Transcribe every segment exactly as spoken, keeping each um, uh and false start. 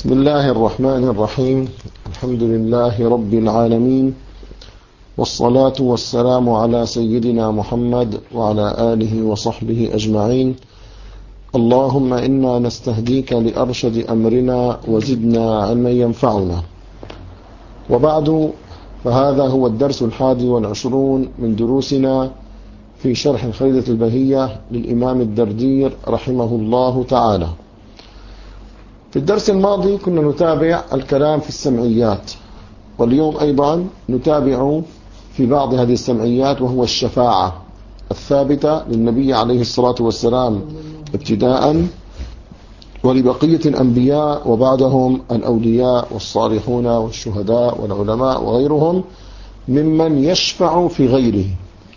بسم الله الرحمن الرحيم. الحمد لله رب العالمين، والصلاة والسلام على سيدنا محمد وعلى آله وصحبه أجمعين. اللهم إنا نستهديك لأرشد أمرنا وزدنا علما ينفعنا. وبعد، فهذا هو الدرس الحادي والعشرون من دروسنا في شرح الخريدة البهية للإمام الدردير رحمه الله تعالى. في الدرس الماضي كنا نتابع الكلام في السمعيات، واليوم أيضا نتابع في بعض هذه السمعيات، وهو الشفاعة الثابتة للنبي عليه الصلاة والسلام ابتداء، ولبقية الأنبياء وبعدهم الأولياء والصالحون والشهداء والعلماء وغيرهم ممن يشفع في غيره.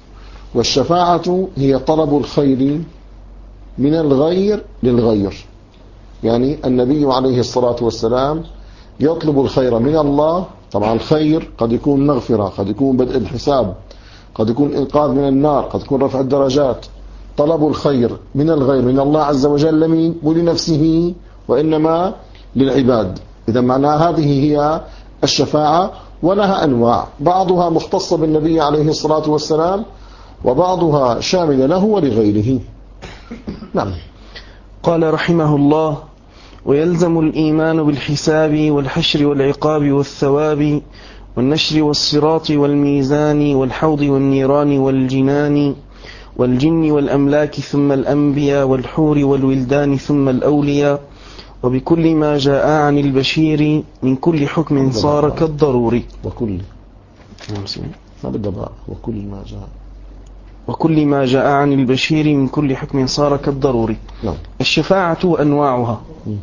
والشفاعة هي طلب الخير من الغير للغير، يعني النبي عليه الصلاة والسلام يطلب الخير من الله. طبعا الخير قد يكون مغفرة، قد يكون بدء الحساب، قد يكون إنقاذ من النار، قد يكون رفع الدرجات. طلب الخير من الغير من الله عز وجل لمين؟ ولنفسه، وإنما للعباد. إذا معناها هذه هي الشفاعة، ولها أنواع، بعضها مختصة بالنبي عليه الصلاة والسلام، وبعضها شامل له ولغيره. نعم. قال رحمه الله: ويلزم الإيمان بالحساب والحشر والعقاب والثواب والنشر والصراط والميزان والحوض والنيران والجنان والجن والأملاك ثم الأنبياء والحور والولدان ثم الأولياء، وبكل ما جاء عن البشير من كل حكم صار كالضروري. وكل ما بدأ وكل ما جاء وكل ما جاء عن البشير من كل حكم صار كالضروري. نعم. الشفاعة أنواعها،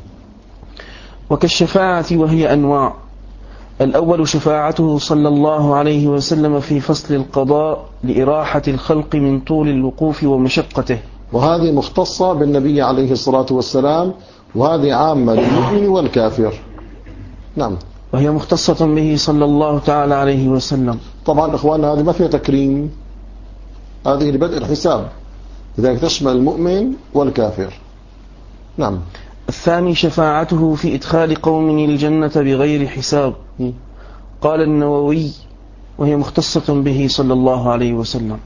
وكالشفاعة وهي أنواع. الأول شفاعته صلى الله عليه وسلم في فصل القضاء لإراحة الخلق من طول الوقوف ومشقته، وهذه مختصة بالنبي عليه الصلاة والسلام، وهذه عامة للمؤمن والكافر. نعم. وهي مختصة به صلى الله تعالى عليه وسلم. طبعا إخواننا هذه ما فيها تكريم، هذه لبدء الحساب، لذلك تشمل المؤمن والكافر. نعم. الثاني شفاعته في إدخال قوم الجنة بغير حساب. قال النووي: وهي مختصة به صلى الله عليه وسلم.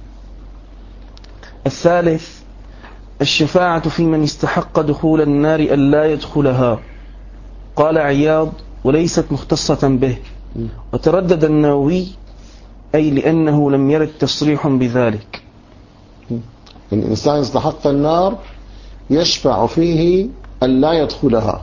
الثالث الشفاعة في من استحق دخول النار أن لا يدخلها. قال عياض: وليست مختصة به. وتردد النووي: أي لأنه لم يرد تصريح بذلك. الإنسان استحق النار يشفع فيه أن لا يدخلها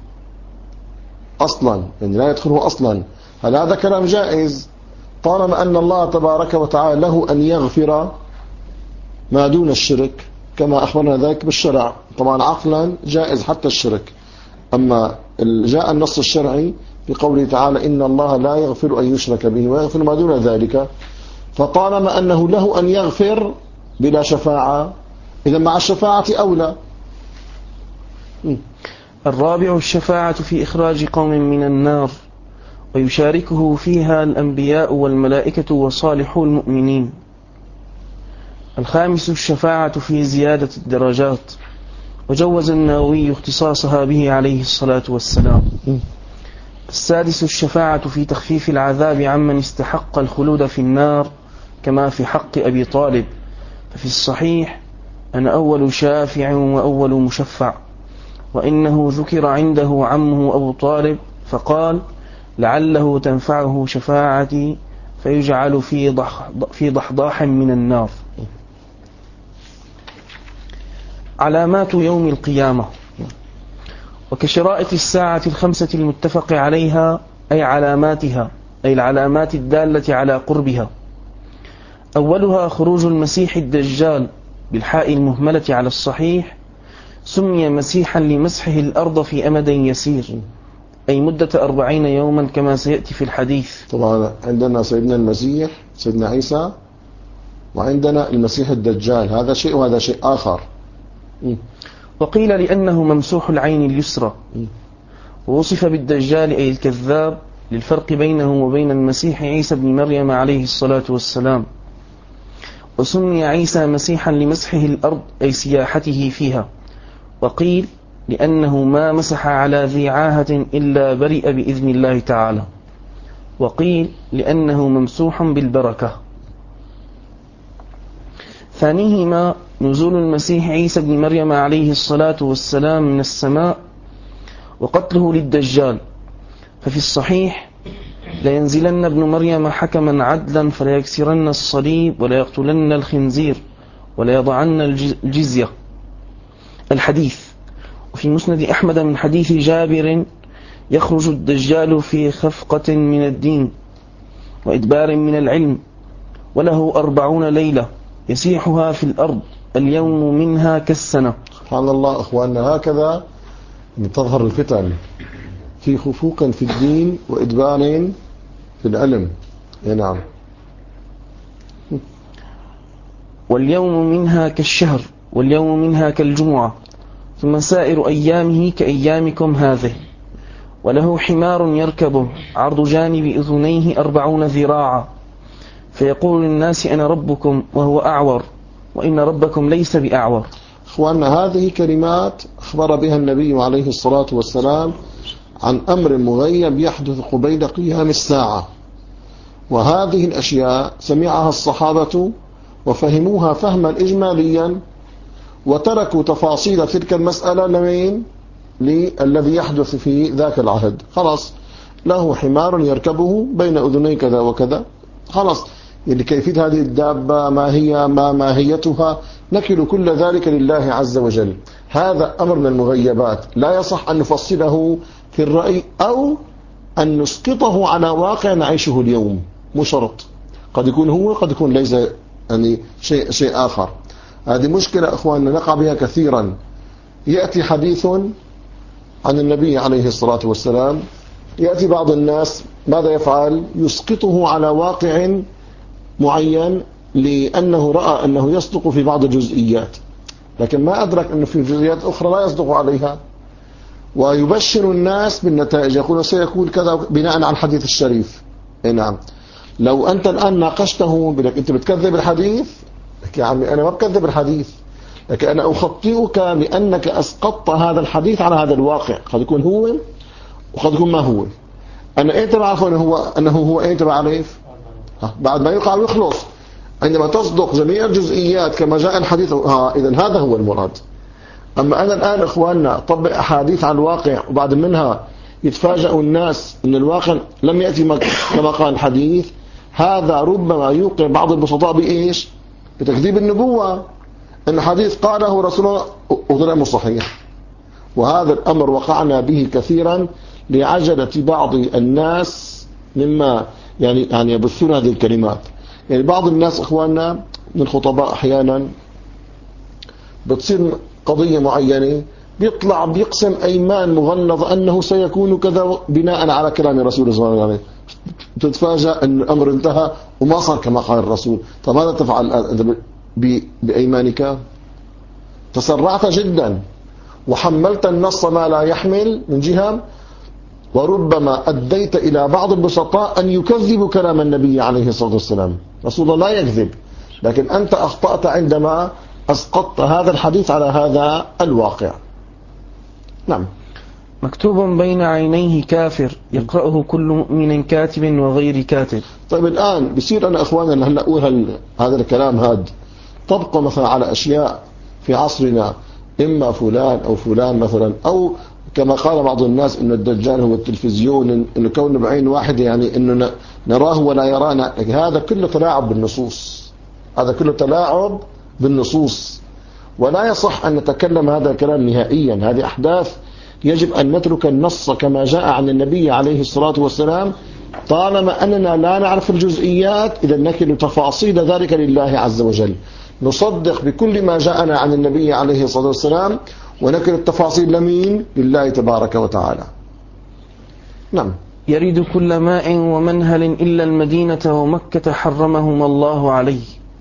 أصلا، يعني لا يدخله أصلا. هل هذا كلام جائز طالما أن الله تبارك وتعالى له أن يغفر ما دون الشرك كما أخبرنا ذلك بالشرع؟ طبعا عقلا جائز حتى الشرك. أما جاء النص الشرعي بقوله تعالى: إن الله لا يغفر أن يشرك به ويغفر ما دون ذلك، فطالما أنه له أن يغفر بلا شفاعة، إذا مع الشفاعة أولى. الرابع الشفاعة في إخراج قوم من النار، ويشاركه فيها الأنبياء والملائكة وصالحو المؤمنين. الخامس الشفاعة في زيادة الدرجات، وجوز النووي اختصاصها به عليه الصلاة والسلام. السادس الشفاعة في تخفيف العذاب عمن استحق الخلود في النار، كما في حق أبي طالب، ففي الصحيح: أنا أول شافع وأول مشفع. وإنه ذكر عنده عمه أبو طالب فقال: لعله تنفعه شفاعتي، فيجعل في ضح في ضحضاح من النار. علامات يوم القيامة، وكشرائط الساعة الخمسة المتفق عليها، أي علاماتها، أي العلامات الدالة على قربها. أولها خروج المسيح الدجال بالحاء المهملة على الصحيح، سمي مسيحا لمسحه الأرض في أمد يسير، أي مدة أربعين يوما كما سيأتي في الحديث. طبعا عندنا سيدنا المسيح سيدنا عيسى، وعندنا المسيح الدجال، هذا شيء وهذا شيء آخر. وقيل لأنه ممسوح العين اليسرى. ووصف بالدجال أي الكذاب للفرق بينه وبين المسيح عيسى بن مريم عليه الصلاة والسلام. وسمي عيسى مسيحا لمسحه الأرض أي سياحته فيها. وقيل لأنه ما مسح على ذي عاهة إلا برئ بإذن الله تعالى. وقيل لأنه ممسوح بالبركة. ثانيهما نزول المسيح عيسى بن مريم عليه الصلاة والسلام من السماء وقتله للدجال. ففي الصحيح: لينزلن ابن مريم حكما عدلا فليكسرن الصليب وليقتلن الخنزير وليضعن الجزية. الحديث. وفي مسند أحمد من حديث جابر: يخرج الدجال في خفقة من الدين وإدبار من العلم، وله أربعون ليلة يسيحها في الأرض، اليوم منها كالسنة. سبحان الله أخواننا، هكذا تظهر الفتن، في خفوق في الدين وإدبار في العلم. نعم. واليوم منها كالشهر، واليوم منها كالجمعة، ثم سائر أيامه كأيامكم هذه. وله حمار يركبه عرض جانب أذنيه أربعون ذراعا، فيقول للناس أنا ربكم وهو أعور، وإن ربكم ليس بأعور. أخواننا، هذه كلمات أخبر بها النبي عليه الصلاة والسلام عن أمر مغيب يحدث قبيل قيام الساعة، وهذه الأشياء سمعها الصحابة وفهموها فهما إجماليا، وتركوا تفاصيل تلك المسألة لمين؟ للذي يحدث في ذاك العهد. خلاص، له حمار يركبه بين أذني كذا وكذا، خلاص، يعني كيفية هذه الدابة، ما هي، ما ماهيتها، نكل كل ذلك لله عز وجل. هذا أمر من المغيبات، لا يصح أن نفصله في الرأي أو أن نسقطه على واقع نعيشه اليوم. مو شرط، قد يكون هو، قد يكون ليس، يعني شيء شيء آخر. هذه مشكلة أخواننا نقع بها كثيرا. يأتي حديث عن النبي عليه الصلاة والسلام، يأتي بعض الناس ماذا يفعل؟ يسقطه على واقع معين لأنه رأى أنه يصدق في بعض الجزئيات، لكن ما أدرك أنه في جزئيات أخرى لا يصدق عليها، ويبشر الناس بالنتائج، يقول سيكون كذا بناء على الحديث الشريف. نعم. لو أنت الآن ناقشته بلك أنت بتكذب الحديث، لك يا عمي أنا ما بكذب الحديث، لكن أنا أخطئك لأنك أسقطت هذا الحديث على هذا الواقع، قد يكون هو وقد يكون ما هو. أنا أنت بعرف أنه هو أنه هو أنت بعرف بعد ما يقع ويخلص، عندما تصدق جميع الجزئيات كما جاء الحديث، ها إذن هذا هو المراد. أما أنا الآن إخواننا طبق أحاديث على الواقع وبعد منها يتفاجأ الناس أن الواقع لم يأتي كما قال الحديث، هذا ربما يوقع بعض البسطاء بإيش؟ بتكذيب النبوة، أن حديث قاله رسول الله وطلع مو صحيح. وهذا الأمر وقعنا به كثيرا لعجلة بعض الناس مما يعني يعني يبثون هذه الكلمات. يعني بعض الناس إخواننا من الخطباء أحيانا بتصير قضية معينة بيطلع بيقسم أيمان مغلظة أنه سيكون كذا بناء على كلام الرسول صلى الله عليه وسلم، تتفاجأ أن الأمر انتهى وما صار كما قال الرسول. فماذا تفعل بأيمانك؟ تسرعت جدا وحملت النص ما لا يحمل من جهة، وربما أديت إلى بعض البسطاء أن يكذبوا كلام النبي عليه الصلاة والسلام. رسول الله لا يكذب، لكن أنت أخطأت عندما أسقطت هذا الحديث على هذا الواقع. نعم. مكتوب بين عينيه كافر يقرأه كل مؤمن كاتب وغير كاتب. طيب الآن بصير أنا أخواننا هلأ أقول هذا الكلام هذا طبقه مثلا على أشياء في عصرنا، إما فلان أو فلان مثلا، أو كما قال بعض الناس إن الدجال هو التلفزيون، إنه كونه بعين واحدة يعني إنه نراه ولا يرانا. هذا كله تلاعب بالنصوص، هذا كله تلاعب بالنصوص، ولا يصح أن نتكلم هذا الكلام نهائيا. هذه أحداث يجب أن نترك النص كما جاء عن النبي عليه الصلاة والسلام، طالما أننا لا نعرف الجزئيات إذا نكل تفاصيل ذلك لله عز وجل. نصدق بكل ما جاءنا عن النبي عليه الصلاة والسلام ونكل التفاصيل لمين؟ لله تبارك وتعالى. نعم. يريد كل ماء ومنهل إلا المدينة ومكة حرمهما الله عليه،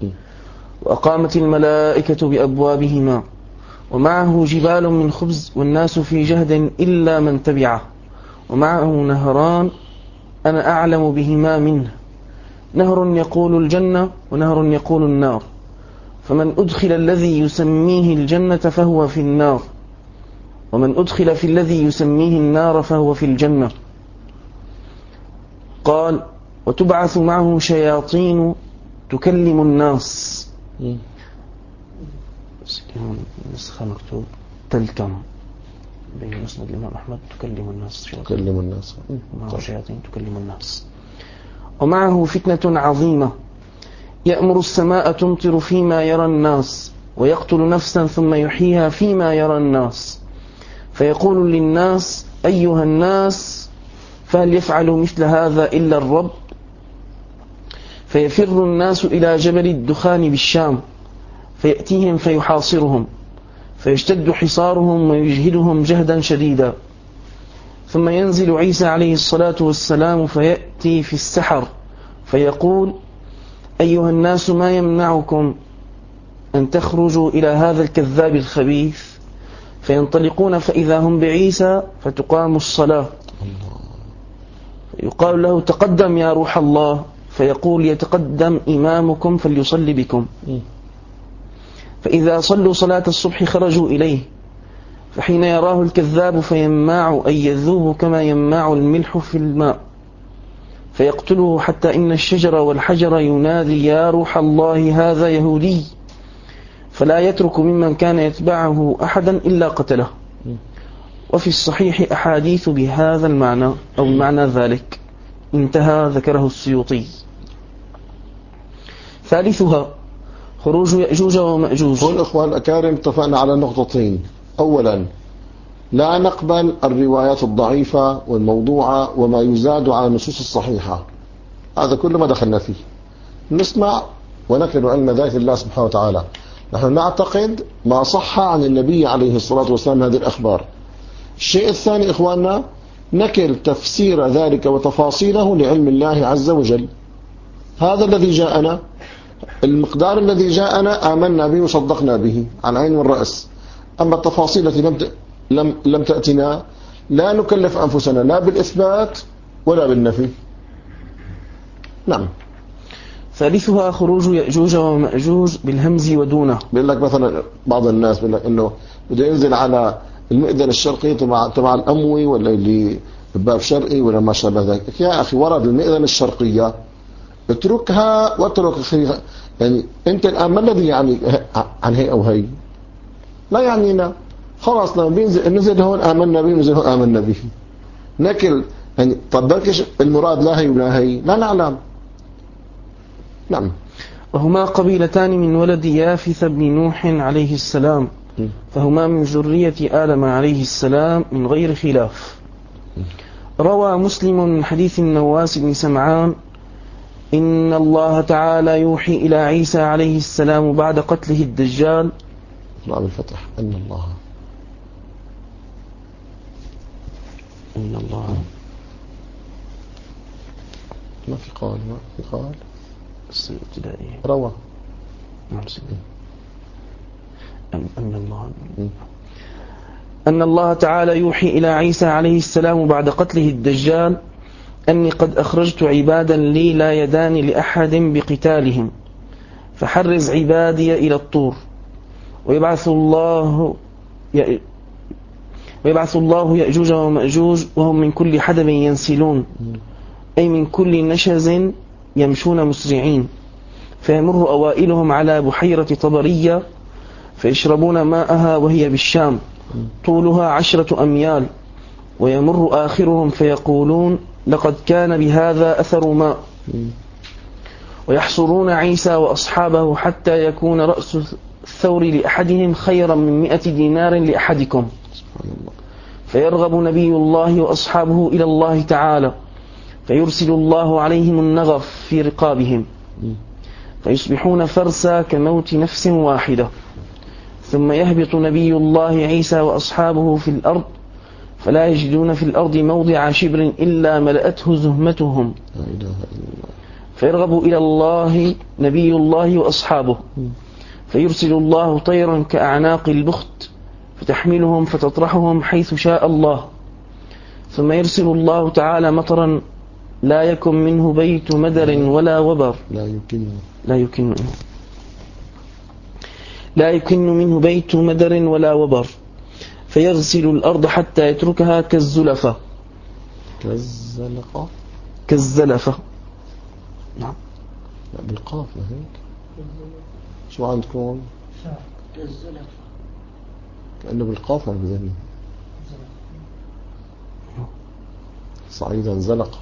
وأقامت الملائكة بأبوابهما، ومعه جبال من خبز والناس في جهد إلا من تبعه، ومعه نهران أنا أعلم بهما منه، نهر يقول الجنة ونهر يقول النار، فمن أدخل الذي يسميه الجنة فهو في النار، ومن أدخل في الذي يسميه النار فهو في الجنة. قال وتبعث معه شياطين تكلم الناس. نسخة مكتوب تلكم بين مسند الإمام أحمد تكلم الناس تكلم الناس معه شياطين تكلم الناس. ومعه فتنة عظيمة يأمر السماء تمطر فيما يرى الناس ويقتل نفسا ثم يحييها فيما يرى الناس فيقول للناس أيها الناس فهل يفعل مثل هذا إلا الرب؟ فيفر الناس إلى جبل الدخان بالشام فيأتيهم فيحاصرهم فيشتد حصارهم ويجهدهم جهدا شديدا. ثم ينزل عيسى عليه الصلاة والسلام فيأتي في السحر فيقول أيها الناس ما يمنعكم أن تخرجوا إلى هذا الكذاب الخبيث؟ فينطلقون فإذا هم بعيسى فتقام الصلاة يقال له تقدم يا روح الله فيقول يتقدم إمامكم فليصلي بكم. فإذا صلوا صلاة الصبح خرجوا إليه فحين يراه الكذاب فيماع أي يذوب كما يماع الملح في الماء فيقتله حتى إن الشجر والحجر ينادي يا روح الله هذا يهودي فلا يترك ممن كان يتبعه أحدا إلا قتله. وفي الصحيح أحاديث بهذا المعنى أو معنى ذلك انتهى ذكره السيوطي. ثالثها خروج يأجوج ومأجوج. هون إخوان الأكارم اتفقنا على نقطتين. أولا لا نقبل الروايات الضعيفة والموضوعة وما يزاد على النصوص الصحيحة، هذا كل ما دخلنا فيه. نسمع ونكل علم ذات الله سبحانه وتعالى. نحن نعتقد ما صح عن النبي عليه الصلاة والسلام هذه الأخبار. الشيء الثاني إخواننا نكل تفسير ذلك وتفاصيله لعلم الله عز وجل. هذا الذي جاءنا، المقدار الذي جاءنا آمنا به وصدقنا به على العين والرأس. أما التفاصيل التي لم لم لم تأتنا لا نكلف أنفسنا لا بالإثبات ولا بالنفي. نعم. ثالثها خروج يأجوج ومأجوج بالهمز ودونه. بيقول لك مثلا بعض الناس بيقول لك إنه بده ينزل على المئذنة الشرقية تبع تبع الأموي ولا اللي بباب شرقي ولا ما شابه ذلك. يا أخي ورد المئذنة الشرقية اتركها واترك يعني أنت الآن ما الذي يعني عن هي أو هي؟ لا يعنينا، خلاص لما بينزل نزل هون آمنا به نزل هون آمنا به. نكل يعني طب بركش المراد لا هي ولا هي لا نعلم. نعم. وهما قبيلتان من ولد يافث بن نوح عليه السلام فهما من ذرية آدم عليه السلام من غير خلاف. روى مسلم من حديث النواس بن سمعان إن الله تعالى يوحي إلى عيسى عليه السلام بعد قتله الدجال. نعم الفتح أن الله إن الله ما في قال ما في قال ابتدائي روى نعم أن, أن الله أن الله تعالى يوحي إلى عيسى عليه السلام بعد قتله الدجال أني قد أخرجت عبادا لي لا يدان لأحد بقتالهم فحرز عبادي إلى الطور ويبعث الله ويبعث الله يأجوج ومأجوج وهم من كل حدب ينسلون أي من كل نشز يمشون مسرعين فيمر أوائلهم على بحيرة طبرية فيشربون ماءها وهي بالشام طولها عشرة أميال ويمر آخرهم فيقولون لقد كان بهذا أثر ماء ويحصرون عيسى وأصحابه حتى يكون رأس الثور لأحدهم خيرا من مئة دينار لأحدكم فيرغب نبي الله وأصحابه إلى الله تعالى فيرسل الله عليهم النغف في رقابهم فيصبحون فرسا كموت نفس واحدة ثم يهبط نبي الله عيسى وأصحابه في الأرض فلا يجدون في الأرض موضع شبر إلا ملأته زهمتهم فيرغب إلى الله نبي الله وأصحابه فيرسل الله طيرا كأعناق البخت فتحملهم فتطرحهم حيث شاء الله ثم يرسل الله تعالى مطرا لا يكن منه بيت مدر ولا وبر لا يمكن لا يمكن لا يكن منه بيت مدر ولا وبر فيغسل الأرض حتى يتركها كالزلفة. كالزلقة كالزلفة نعم. لا بالقاف ما هيك. شو عندكم؟ كالزلفة كأنه بالقاف عم بذني صعيدا زلق.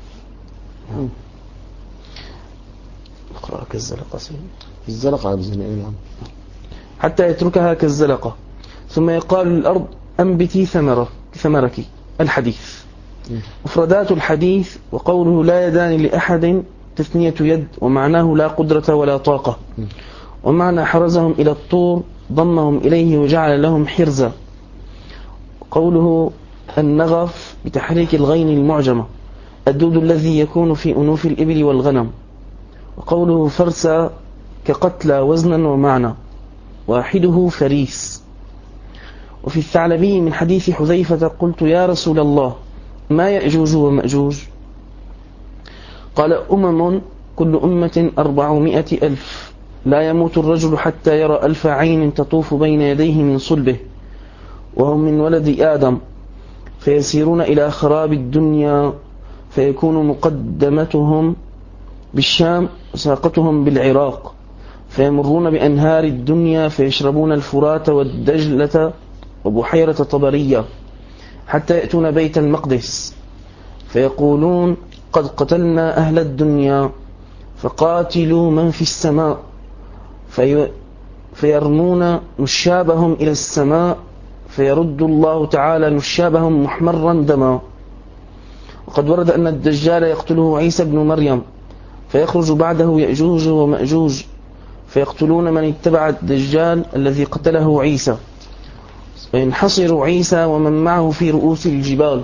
نقرأ كالزلقة سيدي. الزلقة عم بذني نعم. حتى يتركها كالزلقة ثم يقال للأرض أنبتي ثمرة ثمرك. الحديث. مفردات الحديث: وقوله لا يدان لأحد تثنية يد، ومعناه لا قدرة ولا طاقة. ومعنى حرزهم إلى الطور ضمهم إليه وجعل لهم حرزا. قوله النغف بتحريك الغين المعجمة، الدود الذي يكون في أنوف الإبل والغنم. وقوله فرسا كقتلى وزنا ومعنى، واحده فريس. وفي الثعلبي من حديث حذيفة: قلت يا رسول الله ما يأجوج ومأجوج؟ قال: أمم كل أمة أربعمائة ألف، لا يموت الرجل حتى يرى ألف عين تطوف بين يديه من صلبه، وهم من ولد آدم، فيسيرون إلى خراب الدنيا، فيكون مقدمتهم بالشام وساقتهم بالعراق، فيمرون بأنهار الدنيا فيشربون الفرات والدجلة وبحيرة طبرية، حتى يأتون بيت المقدس فيقولون: قد قتلنا أهل الدنيا فقاتلوا من في السماء، في فيرمون نشابهم إلى السماء، فيرد الله تعالى نشابهم محمرا دما. وقد ورد أن الدجال يقتله عيسى بن مريم، فيخرج بعده يأجوج ومأجوج فيقتلون من اتبع الدجال الذي قتله عيسى، وينحصر عيسى ومن معه في رؤوس الجبال،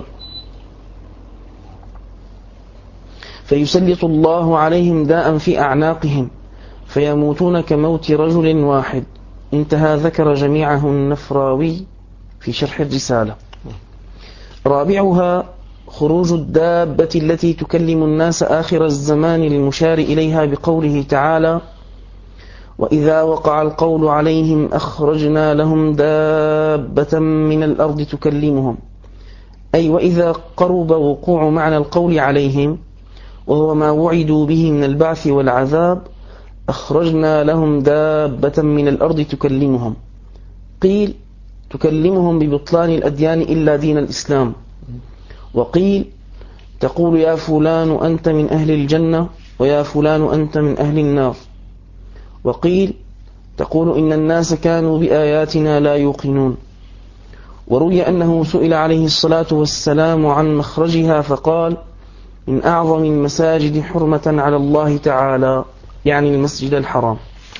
فيسلط الله عليهم داء في أعناقهم فيموتون كموت رجل واحد. انتهى. ذكر جميعه النفراوي في شرح الرسالة. رابعها خروج الدابة التي تكلم الناس آخر الزمان المشار إليها بقوله تعالى: وإذا وقع القول عليهم أخرجنا لهم دابة من الأرض تكلمهم، أي وإذا قرب وقوع معنى القول عليهم، وهو ما وعدوا به من البعث والعذاب، أخرجنا لهم دابة من الأرض تكلمهم. قيل تكلمهم ببطلان الأديان إلا دين الإسلام، وقيل تقول يا فلان أنت من أهل الجنة ويا فلان أنت من أهل النار، وقيل تقول إن الناس كانوا بآياتنا لا يوقنون. وروي أنه سئل عليه الصلاة والسلام عن مخرجها فقال: من أعظم المساجد حرمة على الله تعالى، يعني المسجد الحرام.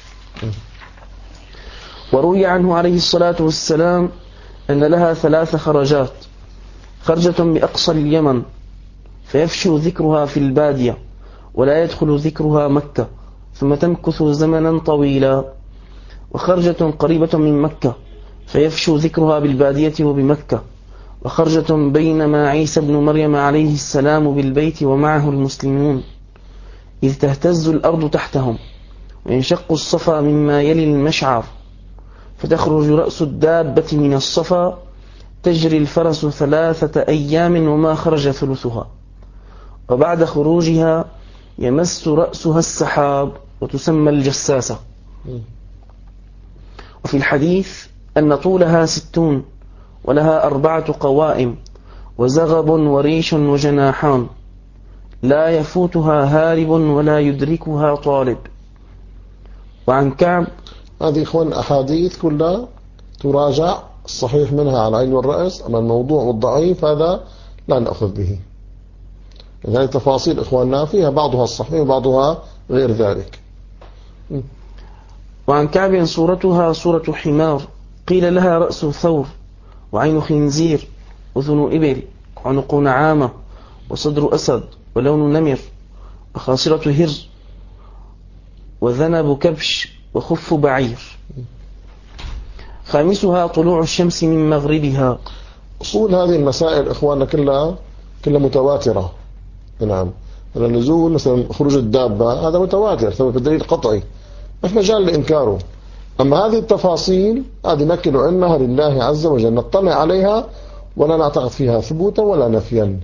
وروي عنه عليه الصلاة والسلام أن لها ثلاث خرجات: خرجة بأقصى اليمن فيفشو ذكرها في البادية ولا يدخل ذكرها مكة ثم تمكث زمنا طويلا، وخرجة قريبة من مكة فيفشو ذكرها بالبادية وبمكة، وخرجة بينما عيسى بن مريم عليه السلام بالبيت ومعه المسلمون، إذ تهتز الأرض تحتهم وينشق الصفا مما يلي المشعر، فتخرج رأس الدابة من الصفا، تجري الفرس ثلاثة أيام وما خرج ثلثها، وبعد خروجها يمس رأسها السحاب وتسمى الجساسة. وفي الحديث أن طولها ستون ولها أربعة قوائم وزغب وريش وجناحان، لا يفوتها هارب ولا يدركها طالب. وعن كعب. هذه إخوان أحاديث كلها تراجع، الصحيح منها على العين والرأس، أما الموضوع والضعيف هذا لا نأخذ به. هذه تفاصيل إخواننا فيها بعضها الصحيح وبعضها غير ذلك. وعن كعب صورتها صورة حمار، قيل لها رأس ثور وعين خنزير وذن إبل وعنق نعامة وصدر أسد ولون نمر وخاصرة هر وذنب كبش وخف بعير. خامسها طلوع الشمس من مغربها. أصول هذه المسائل إخواننا كلها كلها متواترة. نعم، النزول مثلا خروج الدابة هذا متواتر، ثم في دليل قطعي ما في مجال لإنكاره. أما هذه التفاصيل هذه نكل علمها لله عز وجل، نطلع عليها ولا نعتقد فيها ثبوتا ولا نفيا.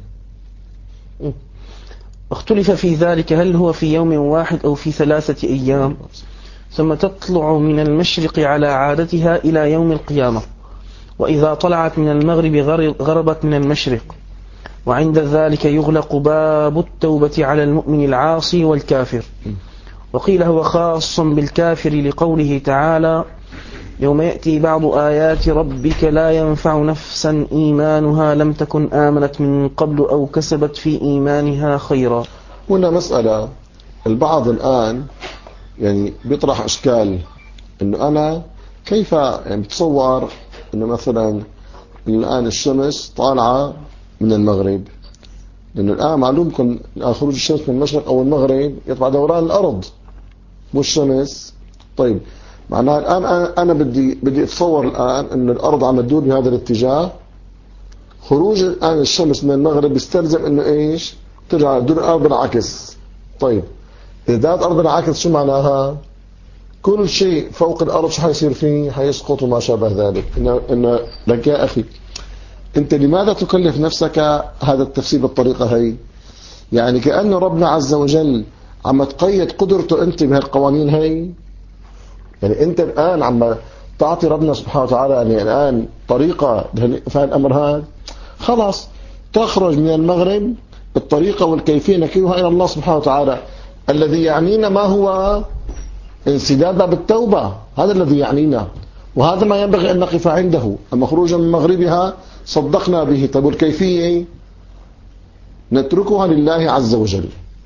اختلف في ذلك هل هو في يوم واحد أو في ثلاثة أيام، ثم تطلع من المشرق على عادتها إلى يوم القيامة، وإذا طلعت من المغرب غربت من المشرق، وعند ذلك يغلق باب التوبة على المؤمن العاصي والكافر. وقيل هو خاص بالكافر لقوله تعالى يوم يأتي بعض آيات ربك لا ينفع نفسا إيمانها لم تكن آمنت من قبل أو كسبت في إيمانها خيرا. هنا مسألة البعض الآن يعني بيطرح أشكال إنه أنا كيف يعني بتصور إنه مثلا الآن الشمس طالعة من المغرب، لأنه الآن معلومكم خروج الشمس من المشرق أو المغرب يطلع دوران الأرض والشمس. طيب معناها الآن أنا بدي بدي أتصور الآن إن الأرض عم تدور بهذا الاتجاه، خروج الآن الشمس من المغرب يستلزم إنه إيش ترجع تدور الأرض بالعكس. طيب إذا دارت الأرض بالعكس شو معناها؟ كل شيء فوق الأرض شو حيصير فيه؟ حيسقط وما شابه ذلك. إن إن لك يا أخي أنت لماذا تكلف نفسك هذا التفسير بالطريقة هي؟ يعني كأنه ربنا عز وجل عم تقيد قدرته أنت بهالقوانين هي. يعني أنت الآن عم تعطي ربنا سبحانه وتعالى يعني الآن طريقة في الأمر هذا، خلاص تخرج من المغرب الطريقة والكيفية نكلها إلى الله سبحانه وتعالى. الذي يعنينا ما هو انسداد باب التوبة، هذا الذي يعنينا، وهذا ما ينبغي أن نقف عنده. أما خروجا من مغربها صدقنا به، طيب والكيفية نتركها لله عز وجل.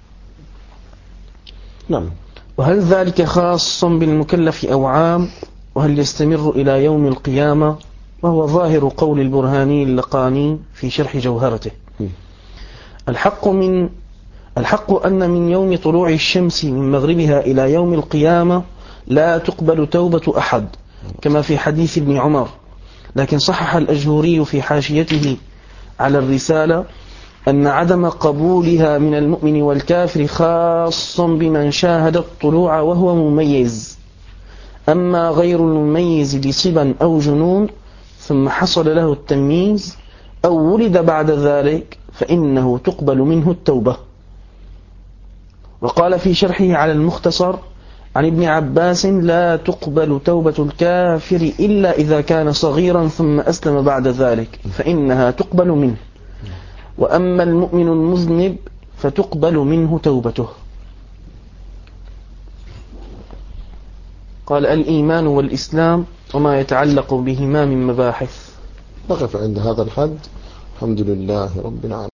نعم. وهل ذلك خاص بالمكلف أو عام؟ وهل يستمر إلى يوم القيامة؟ وهو ظاهر قول البرهاني اللقاني في شرح جوهرته. الحق من الحق أن من يوم طلوع الشمس من مغربها إلى يوم القيامة لا تقبل توبة أحد، كما في حديث ابن عمر. لكن صحح الأجهوري في حاشيته على الرسالة أن عدم قبولها من المؤمن والكافر خاص بمن شاهد الطلوع وهو مميز. أما غير المميز لصبا أو جنون ثم حصل له التمييز أو ولد بعد ذلك فإنه تقبل منه التوبة. وقال في شرحه على المختصر عن ابن عباس لا تقبل توبة الكافر إلا إذا كان صغيرا ثم أسلم بعد ذلك فإنها تقبل منه، وأما المؤمن المذنب فتقبل منه توبته. قال الإيمان والإسلام وما يتعلق بهما من مباحث. نقف عند هذا الحد. الحمد لله رب العالمين.